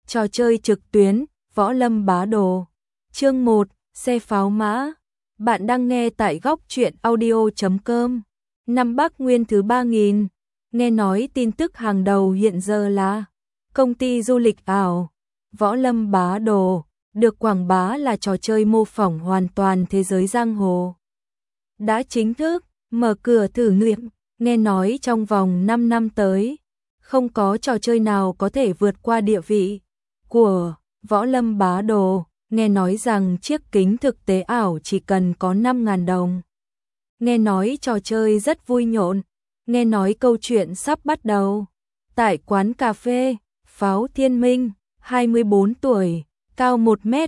Trò chơi trực tuyến, Võ Lâm Bá Đồ. Chương 1, xe pháo mã. Bạn đang nghe tại góc truyện audio.com. Năm Bắc Nguyên thứ 3000. Nghe nói tin tức hàng đầu hiện giờ là công ty du lịch ảo Võ Lâm Bá Đồ, được quảng bá là trò chơi mô phỏng hoàn toàn thế giới giang hồ. Đã chính thức mở cửa thử nghiệm, nghe nói trong vòng 5 năm tới, không có trò chơi nào có thể vượt qua địa vị của Võ Lâm Bá Đồ. Nghe nói rằng chiếc kính thực tế ảo chỉ cần có 5.000 đồng. Nghe nói trò chơi rất vui nhộn. Nghe nói câu chuyện sắp bắt đầu. Tại quán cà phê, Pháo Thiên Minh, 24 tuổi, cao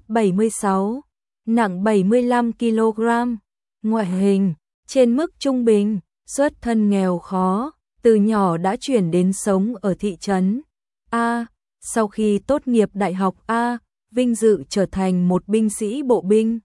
1m76, nặng 75 kg, ngoại hình trên mức trung bình, xuất thân nghèo khó, từ nhỏ đã chuyển đến sống ở thị trấn A. Sau khi tốt nghiệp đại học A, vinh dự trở thành một binh sĩ bộ binh.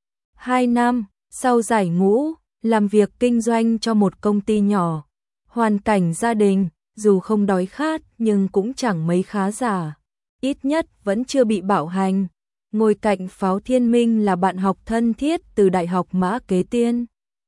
2 năm sau giải ngũ, làm việc kinh doanh cho một công ty nhỏ. Hoàn cảnh gia đình, dù không đói khát nhưng cũng chẳng mấy khá giả. Ít nhất vẫn chưa bị bạo hành. Ngồi cạnh Pháo Thiên Minh là bạn học thân thiết từ Đại học Mã Kế Tiên.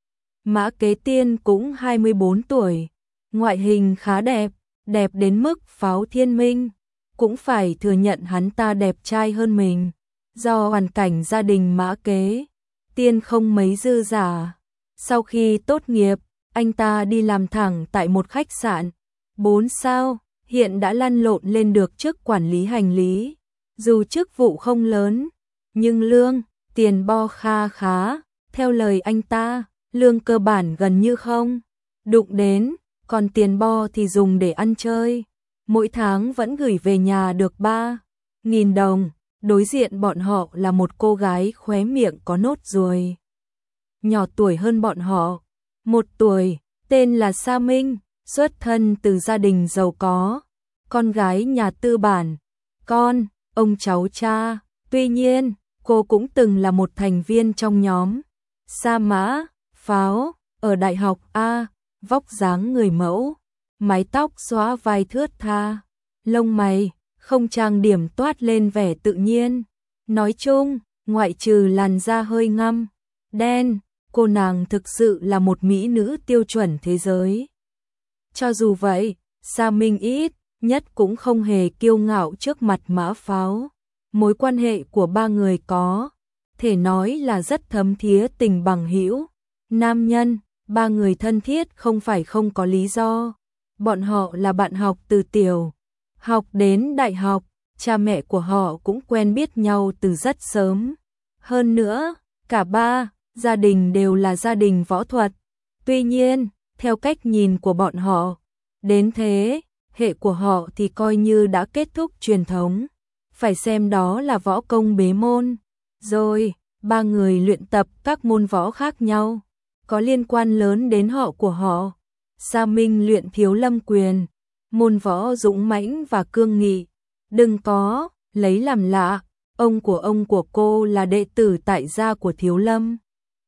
Mã Kế Tiên cũng 24 tuổi. Ngoại hình khá đẹp, đẹp đến mức Pháo Thiên Minh cũng phải thừa nhận hắn ta đẹp trai hơn mình. Do hoàn cảnh gia đình Mã Kế Tiên không mấy dư giả, sau khi tốt nghiệp, anh ta đi làm thẳng tại một khách sạn 4 sao, hiện đã lăn lộn lên được chức quản lý hành lý. Dù chức vụ không lớn, nhưng lương, tiền bo kha khá, theo lời anh ta, lương cơ bản gần như không đụng đến, còn tiền bo thì dùng để ăn chơi. Mỗi tháng vẫn gửi về nhà được 3.000 đồng, đối diện bọn họ là một cô gái khóe miệng có nốt ruồi. Nhỏ tuổi hơn bọn họ, 1 tuổi, tên là Sa Minh, xuất thân từ gia đình giàu có, con gái nhà tư bản, con, ông cháu cha. Tuy nhiên, cô cũng từng là một thành viên trong nhóm Sa Mã, Pháo, ở Đại học A, vóc dáng người mẫu. Mái tóc xõa vai thướt tha, lông mày không trang điểm toát lên vẻ tự nhiên. Nói chung, ngoại trừ làn da hơi ngăm đen, cô nàng thực sự là một mỹ nữ tiêu chuẩn thế giới. Cho dù vậy, Sa Minh ít nhất cũng không hề kiêu ngạo trước mặt Mã Pháo. Mối quan hệ của ba người có thể nói là rất thấm thía tình bằng hữu. Nam nhân, ba người thân thiết không phải không có lý do. Bọn họ là bạn học từ tiểu học đến đại học, cha mẹ của họ cũng quen biết nhau từ rất sớm. Hơn nữa, cả ba gia đình đều là gia đình võ thuật. Tuy nhiên, theo cách nhìn của bọn họ, đến thế hệ của họ thì coi như đã kết thúc truyền thống. Phải xem đó là võ công bế môn. Rồi, ba người luyện tập các môn võ khác nhau, có liên quan lớn đến họ của họ. Sa Minh luyện Thiếu Lâm quyền, môn võ dũng mãnh và cương nghị. Đừng có lấy làm lạ, ông của cô là đệ tử tại gia của Thiếu Lâm.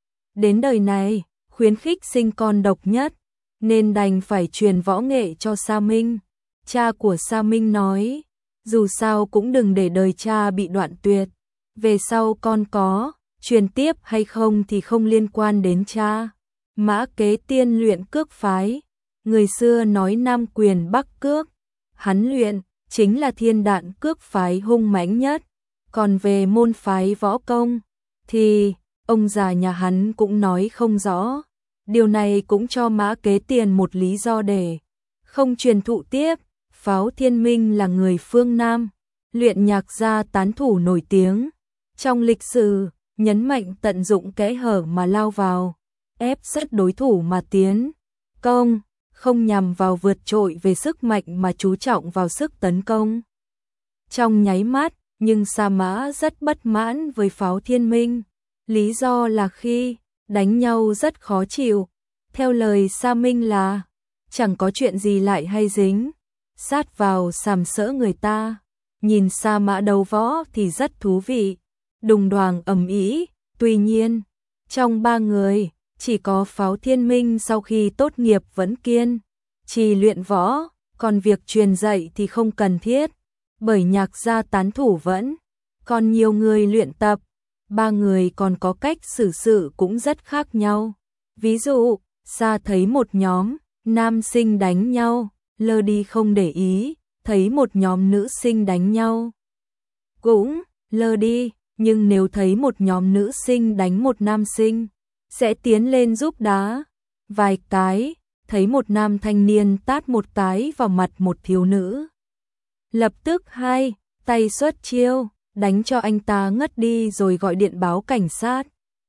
Đến đời này, khuyến khích sinh con độc nhất, nên đành phải truyền võ nghệ cho Sa Minh. Cha của Sa Minh nói, dù sao cũng đừng để đời cha bị đoạn tuyệt. Về sau con có truyền tiếp hay không thì không liên quan đến cha. Mã Kế Tiên luyện cước phái, người xưa nói Nam quyền Bắc cước, hắn luyện chính là thiên đạn cước phái hung mãnh nhất. Còn về môn phái võ công thì ông già nhà hắn cũng nói không rõ. Điều này cũng cho Mã Kế Tiền một lý do để không truyền thụ tiếp. Pháo Thiên Minh là người phương Nam, luyện nhạc gia tán thủ nổi tiếng trong lịch sử, nhấn mạnh tận dụng kẽ hở mà lao vào, ép sát đối thủ mà tiến công, không nhằm vào vượt trội về sức mạnh mà chú trọng vào sức tấn công. Trong nháy mắt, nhưng Sa Mã rất bất mãn với Pháo Thiên Minh. Lý do là khi đánh nhau rất khó chịu. Theo lời Sa Minh là chẳng có chuyện gì lại hay dính sát vào sàm sỡ người ta. Nhìn Sa Mã đấu võ thì rất thú vị, đùng đoàng ầm ĩ. Tuy nhiên, trong ba người, chỉ có Pháo Thiên Minh sau khi tốt nghiệp vẫn kiên trì luyện võ, còn việc truyền dạy thì không cần thiết. bởi Nhạc gia tán thủ vẫn còn nhiều người luyện tập, ba người còn có cách xử sự cũng rất khác nhau. Ví dụ, Sa thấy một nhóm nam sinh đánh nhau, lơ đi không để ý, thấy một nhóm nữ sinh đánh nhau, cũng lơ đi, nhưng nếu thấy một nhóm nữ sinh đánh một nam sinh, sẽ tiến lên giúp đá vài cái, thấy một nam thanh niên tát một cái vào mặt một thiếu nữ, lập tức hai tay xuất chiêu, đánh cho anh ta ngất đi rồi gọi điện báo cảnh sát.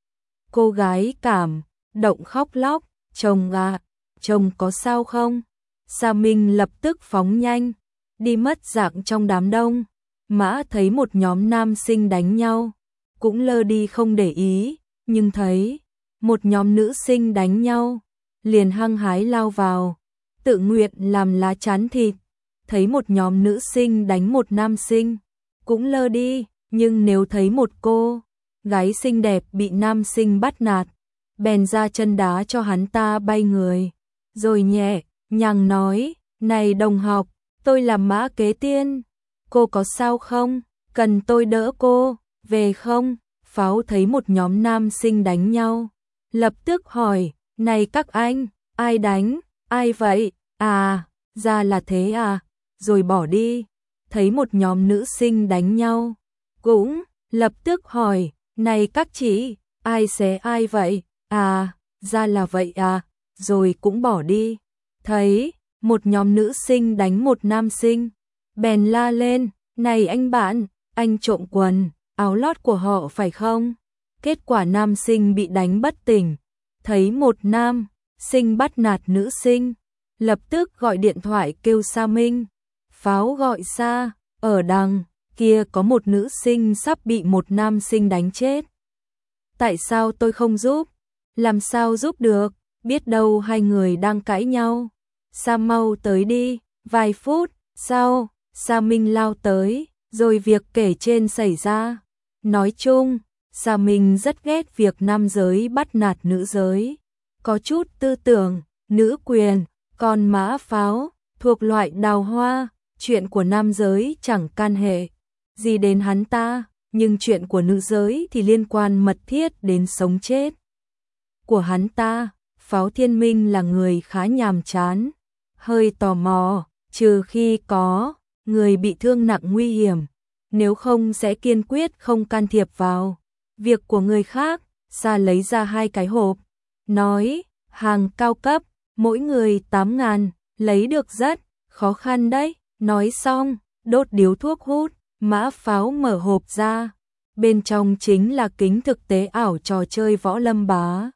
Cô gái cảm động khóc lóc, chồng à, chồng có sao không? Sa Minh lập tức phóng nhanh, đi mất dạng trong đám đông. Mã thấy một nhóm nam sinh đánh nhau, cũng lơ đi không để ý, nhưng thấy một nhóm nữ sinh đánh nhau, liền hăng hái lao vào, tự nguyện làm lá chắn thịt. Thấy một nhóm nữ sinh đánh một nam sinh, cũng lơ đi, nhưng nếu thấy một cô gái xinh đẹp bị nam sinh bắt nạt, bèn ra chân đá cho hắn ta bay người, rồi nhẹ nhàng nói, này đồng học, tôi là Mã Kế Tiên, cô có sao không, cần tôi đỡ cô về không? Pháo thấy một nhóm nam sinh đánh nhau, lập tức hỏi, này các anh, ai đánh, ai vậy, à, ra là thế à, rồi bỏ đi. Thấy một nhóm nữ sinh đánh nhau, cũng lập tức hỏi, này các chị, ai xé ai vậy, à, ra là vậy à, rồi cũng bỏ đi. Thấy một nhóm nữ sinh đánh một nam sinh, bèn la lên, này anh bạn, anh trộm quần, áo lót của họ phải không? Kết quả nam sinh bị đánh bất tỉnh, thấy một nam sinh bắt nạt nữ sinh, lập tức gọi điện thoại kêu Sa Minh. Pháo gọi Sa, ở đằng kia có một nữ sinh sắp bị một nam sinh đánh chết. Tại sao tôi không giúp? Làm sao giúp được, biết đâu hai người đang cãi nhau. Sa mau tới đi. Vài phút sau, Sa Minh lao tới, rồi việc kể trên xảy ra. Nói chung, Sa Minh rất ghét việc nam giới bắt nạt nữ giới, có chút tư tưởng nữ quyền, còn Mã Pháo thuộc loại đào hoa, chuyện của nam giới chẳng can hệ gì đến hắn ta, nhưng chuyện của nữ giới thì liên quan mật thiết đến sống chết của hắn ta. Pháo Thiên Minh là người khá nhàm chán, hơi tò mò, trừ khi có người bị thương nặng nguy hiểm, nếu không sẽ kiên quyết không can thiệp vào việc của người khác. Sa lấy ra 2 cái hộp, nói, hàng cao cấp, mỗi người 8.000, lấy được rất khó khăn đấy. Nói xong, đốt điếu thuốc hút. Mã Pháo mở hộp ra, bên trong chính là kính thực tế ảo trò chơi Võ Lâm Bá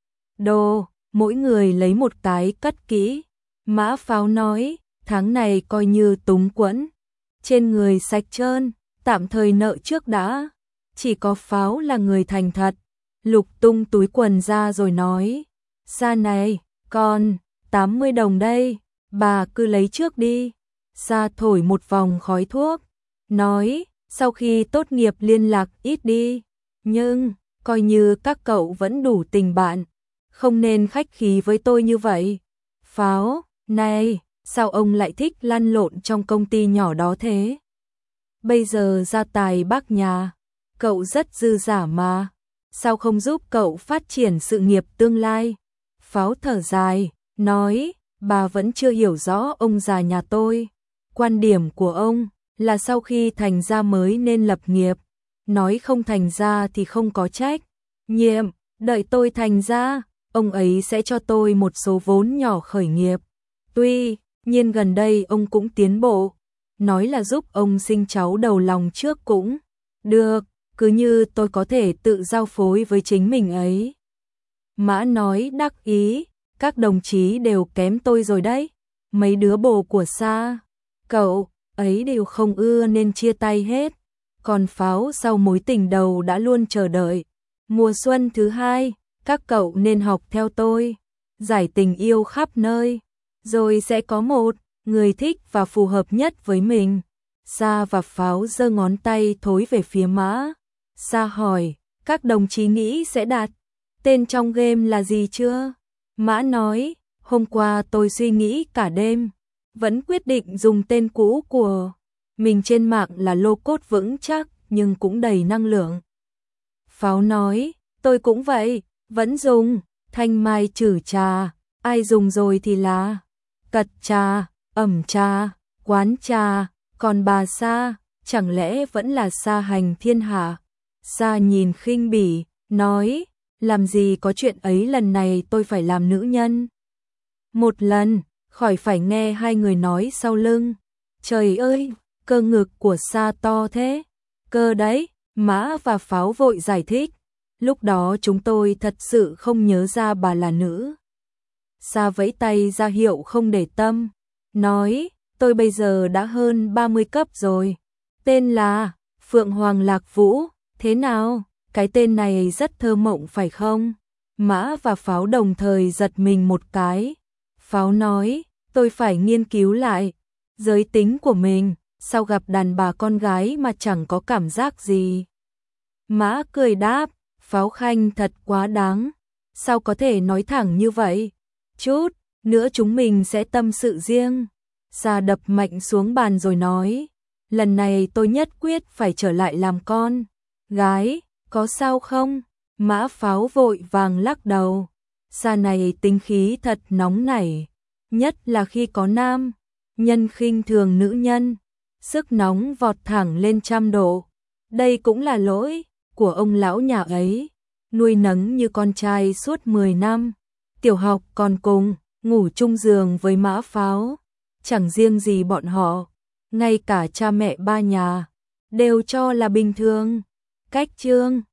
Đồ, mỗi người lấy một cái cất kỹ. Mã Pháo nói, tháng này coi như túng quẫn, trên người sạch trơn, tạm thời nợ trước đã. Chỉ có Pháo là người thành thật, lục tung túi quần ra rồi nói, Sa này, còn 80 đồng đây, bà cứ lấy trước đi. Sa thổi một vòng khói thuốc, nói, sau khi tốt nghiệp liên lạc ít đi, nhưng coi như các cậu vẫn đủ tình bạn, không nên khách khí với tôi như vậy. Pháo, này, sao ông lại thích lăn lộn trong công ty nhỏ đó thế? Bây giờ gia tài bác nhà, cậu rất dư giả mà, sao không giúp cậu phát triển sự nghiệp tương lai? Pháo thở dài, nói, bà vẫn chưa hiểu rõ ông già nhà tôi. Quan điểm của ông là sau khi thành ra mới nên lập nghiệp, nói không thành ra thì không có trách nhiệm, đợi tôi thành ra, ông ấy sẽ cho tôi một số vốn nhỏ khởi nghiệp. Tuy nhiên gần đây ông cũng tiến bộ, nói là giúp ông sinh cháu đầu lòng trước cũng được, cứ như tôi có thể tự giao phối với chính mình ấy. Mã nói đắc ý, các đồng chí đều kém tôi rồi đấy, mấy đứa bồ của Sa cậu ấy đều không ưa nên chia tay hết. Còn Pháo sau mối tình đầu đã luôn chờ đợi mùa xuân thứ 2, các cậu nên học theo tôi, giải tình yêu khắp nơi, rồi sẽ có một người thích và phù hợp nhất với mình. Sa và Pháo giơ ngón tay thối về phía Mã. Sa hỏi, các đồng chí nghĩ sẽ đặt tên trong game là gì chưa? Mã nói, hôm qua tôi suy nghĩ cả đêm, vẫn quyết định dùng tên cũ của mình trên mạng là lô cốt vững chắc nhưng cũng đầy năng lượng. Pháo nói, tôi cũng vậy, vẫn dùng, thanh mai trừ trà, ai dùng rồi thì là cật trà, ẩm trà, quán trà, còn bà Sa, chẳng lẽ vẫn là sa hành thiên hạ? Sa nhìn khinh bỉ, nói, làm gì có chuyện ấy, lần này tôi phải làm nữ nhân. Một lần, khỏi phải nghe hai người nói sau lưng. Trời ơi, cơ ngực của Sa to thế. Cơ đấy, Mã và Pháo vội giải thích. Lúc đó chúng tôi thật sự không nhớ ra bà là nữ. Sa vẫy tay ra hiệu không để tâm, nói, tôi bây giờ đã hơn 30 cấp rồi. Tên là Phượng Hoàng Lạc Vũ, thế nào? Cái tên này rất thơ mộng phải không? Mã và Pháo đồng thời giật mình một cái. Pháo nói, tôi phải nghiên cứu lại giới tính của mình, sao gặp đàn bà con gái mà chẳng có cảm giác gì. Mã cười đáp, Pháo khanh thật quá đáng, sao có thể nói thẳng như vậy? Chút nữa chúng mình sẽ tâm sự riêng. Sa đập mạnh xuống bàn rồi nói, lần này tôi nhất quyết phải trở lại làm con gái, có sao không? Mã Pháo vội vàng lắc đầu. Sa này tính khí thật nóng nảy, nhất là khi có nam nhân khinh thường nữ nhân, sức nóng vọt thẳng lên 100 độ. Đây cũng là lỗi của ông lão nhà ấy, nuôi nấng như con trai suốt 10 năm, tiểu học còn cùng ngủ chung giường với Mã Pháo. Chẳng riêng gì bọn họ, ngay cả cha mẹ ba nhà đều cho là bình thường. Cách chương